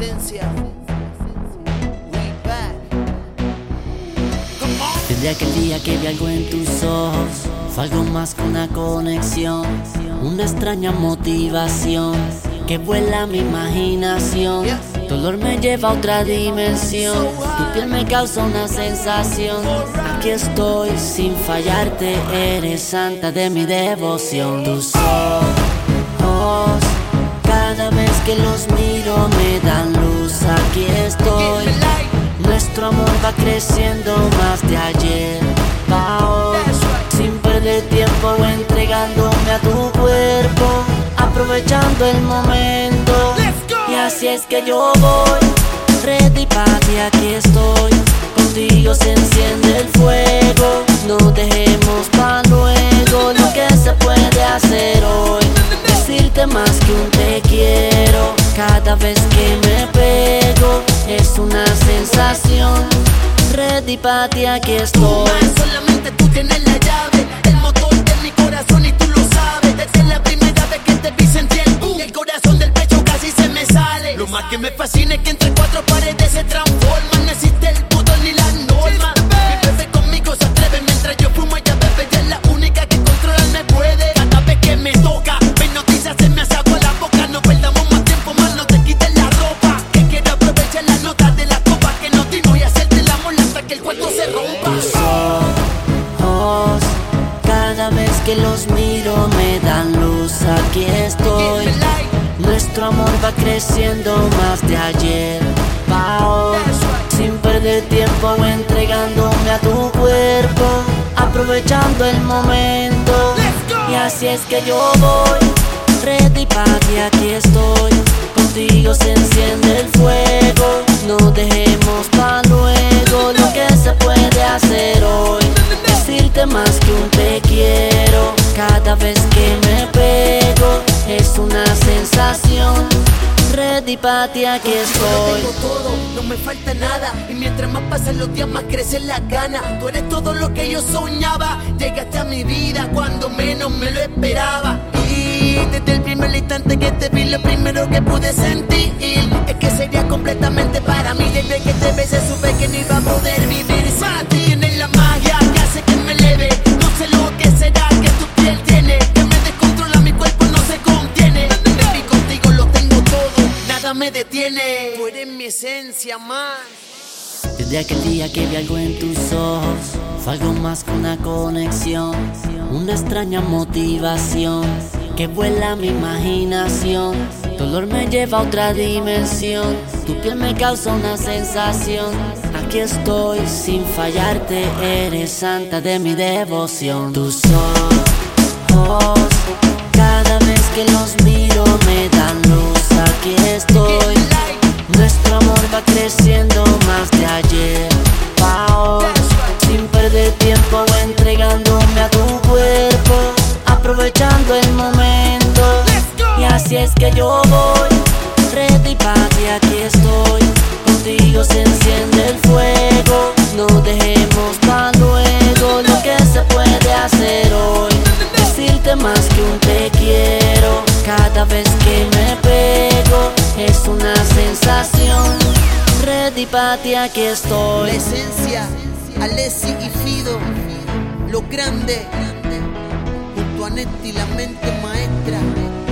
esencia. Desde aquel día que vi algo en tus ojos, fue algo más que una conexión, una extraña motivación que vuela mi imaginación. Tu olor me lleva a otra dimensión, tu piel me causa una sensación. Aquí estoy sin fallarte, eres santa de mi devoción. Tus ojos, cada vez que los miro me dan luz. Aquí estoy, nuestro amor va creciendo más de ayer pa' hoy, sin perder tiempo entregándome a tu cuerpo, aprovechando el momento. Y así es que yo voy, ready pa' ti, aquí estoy. Contigo se enciende el fuego, no dejemos pa' luego lo que se puede hacer hoy. Decirte más que un te quiero, cada vez que me pego es una sensación. Ready pa' ti, aquí estoy. Solamente tú tienes la llave, el motor de mi corazón y tú lo sabes. Desde la primera vez que te vi sentí el boom, y el corazón del pecho casi se me sale. Lo más que me fascina es que entre cuatro paredes se transforma. No existe el pudor ni la norma. Mi bebé conmigo se atreve mientras yo fumo, ella bebe. Ella es la única que controlarme puede. Cada vez que me toca, mis noticias se me hace agua la boca. No perdamos más tiempo, más no te quites la ropa. Que quiero aprovechar las notas de la copa que nos dimos y hacerte el amor hasta que el cuerpo se rompa. Tus ojos, cada vez que los miro me dan luz. Aquí estoy, nuestro amor va creciendo más de ayer pa' hoy, sin perder tiempo entregándome a tu cuerpo, aprovechando el momento. Y así es que yo voy, ready pa' ti, aquí estoy. Contigo se enciende el fuego, no dejemos pa' luego lo que se puede hacer hoy. Decirte más que un te quiero, cada vez que me pego es una sensación. Ready pa' ti, aquí estoy. Tengo todo, no me falta nada. Y mientras más pasan los días, más crecen las ganas. Tú eres todo lo que yo soñaba. Llegaste a mi vida cuando menos me lo esperaba. Y desde el primer instante que te vi, lo primero que pude sentir es que sería completamente para mí. Desde que te besé supe que no iba a poder vivir sin ti. Tienes la magia que hace que me eleve. No sé lo que será que tu piel tiene, que me descontrola, mi cuerpo no se contiene. Baby, contigo lo tengo todo, nada me detiene. Tú eres mi esencia, man. Desde aquel día que vi algo en tus ojos, fue algo más que una conexión, una extraña motivación que vuela mi imaginación. Tu olor me lleva a otra dimensión, tu piel me causa una sensación. Aquí estoy sin fallarte, eres santa de mi devoción. Tus ojos, cada vez que los miro me dan luz. Aquí estoy, nuestro amor va creciendo más de ayer pa' hoy, sin perder tiempo entregándome a tu cuerpo, aprovechando el momento. Y así es que yo voy, ready pa' ti, aquí estoy. Contigo se enciende el fuego, no dejemos pa' luego lo que se puede hacer hoy. Decirte más que un te quiero, cada vez que me pego es una sensación. Ready pa' ti, aquí estoy. La esencia, Alessi y Fido, lo grande, junto a Netti, la mente maestra.